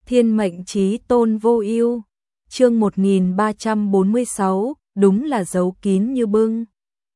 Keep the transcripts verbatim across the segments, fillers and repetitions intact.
Thiên mệnh chí tôn vô ưu. Chương một nghìn ba trăm bốn mươi sáu, đúng là giấu kín như bưng.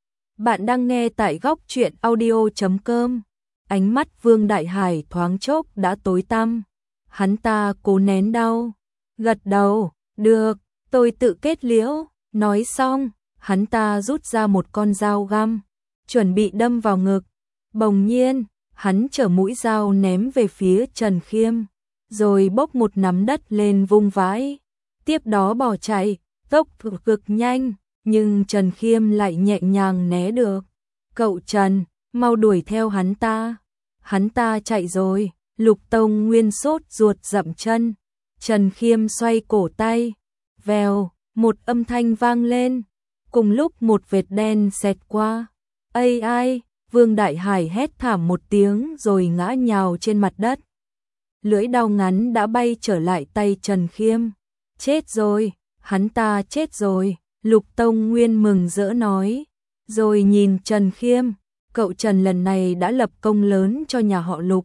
Bạn đang nghe tại góc truyện audio chấm com. Ánh mắt Vương Đại Hải thoáng chốc đã tối tăm. Hắn ta cố nén đau, gật đầu, "Được, tôi tự kết liễu." Nói xong, hắn ta rút ra một con dao găm, chuẩn bị đâm vào ngực. Bỗng nhiên, hắn chở mũi dao ném về phía Trần Khiêm, rồi bốc một nắm đất lên vung vãi. Tiếp đó bỏ chạy, tốc độ cực nhanh, nhưng Trần Khiêm lại nhẹ nhàng né được. "Cậu Trần, mau đuổi theo hắn ta." "Hắn ta chạy rồi." Lục Tông Nguyên sốt ruột dậm chân. Trần Khiêm xoay cổ tay, vèo, một âm thanh vang lên. Cùng lúc một vệt đen xẹt qua. "Ây ai!" Vương Đại Hải hét thảm một tiếng rồi ngã nhào trên mặt đất. Lưỡi dao ngắn đã bay trở lại tay Trần Khiêm. "Chết rồi, hắn ta chết rồi." Lục Tông Nguyên mừng rỡ nói. Rồi nhìn Trần Khiêm, "Cậu Trần lần này đã lập công lớn cho nhà họ Lục.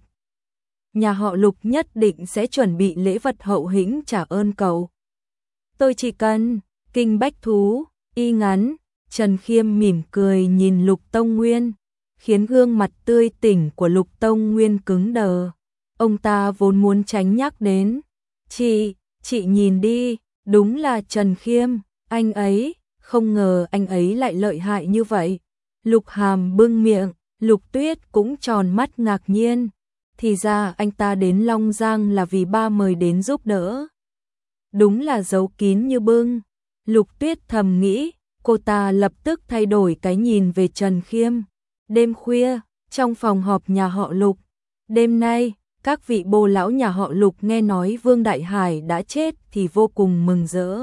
Nhà họ Lục nhất định sẽ chuẩn bị lễ vật hậu hĩnh trả ơn cậu. Tôi chỉ cần kinh bách thú, y ngắn." Trần Khiêm mỉm cười nhìn Lục Tông Nguyên, khiến gương mặt tươi tỉnh của Lục Tông Nguyên cứng đờ. Ông ta vốn muốn tránh nhắc đến. Chị, chị nhìn đi, đúng là Trần Khiêm, anh ấy, không ngờ anh ấy lại lợi hại như vậy." Lục Hàm bưng miệng, Lục Tuyết cũng tròn mắt ngạc nhiên. Thì ra anh ta đến Long Giang là vì ba mời đến giúp đỡ. Đúng là giấu kín như bưng. Lục Tuyết thầm nghĩ, cô ta lập tức thay đổi cái nhìn về Trần Khiêm. Đêm khuya, trong phòng họp nhà họ Lục. Đêm nay, các vị bô lão nhà họ Lục nghe nói Vương Đại Hải đã chết thì vô cùng mừng rỡ.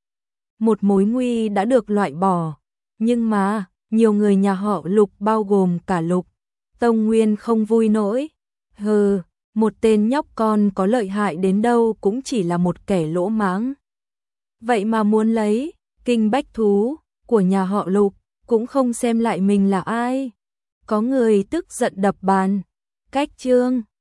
Một mối nguy đã được loại bỏ. Nhưng mà, nhiều người nhà họ Lục bao gồm cả Lục Tông Nguyên không vui nổi. Hừ, một tên nhóc con có lợi hại đến đâu cũng chỉ là một kẻ lỗ mãng. Vậy mà muốn lấy kinh bách thú của nhà họ Lục, cũng không xem lại mình là ai. Có người tức giận đập bàn. Cách chương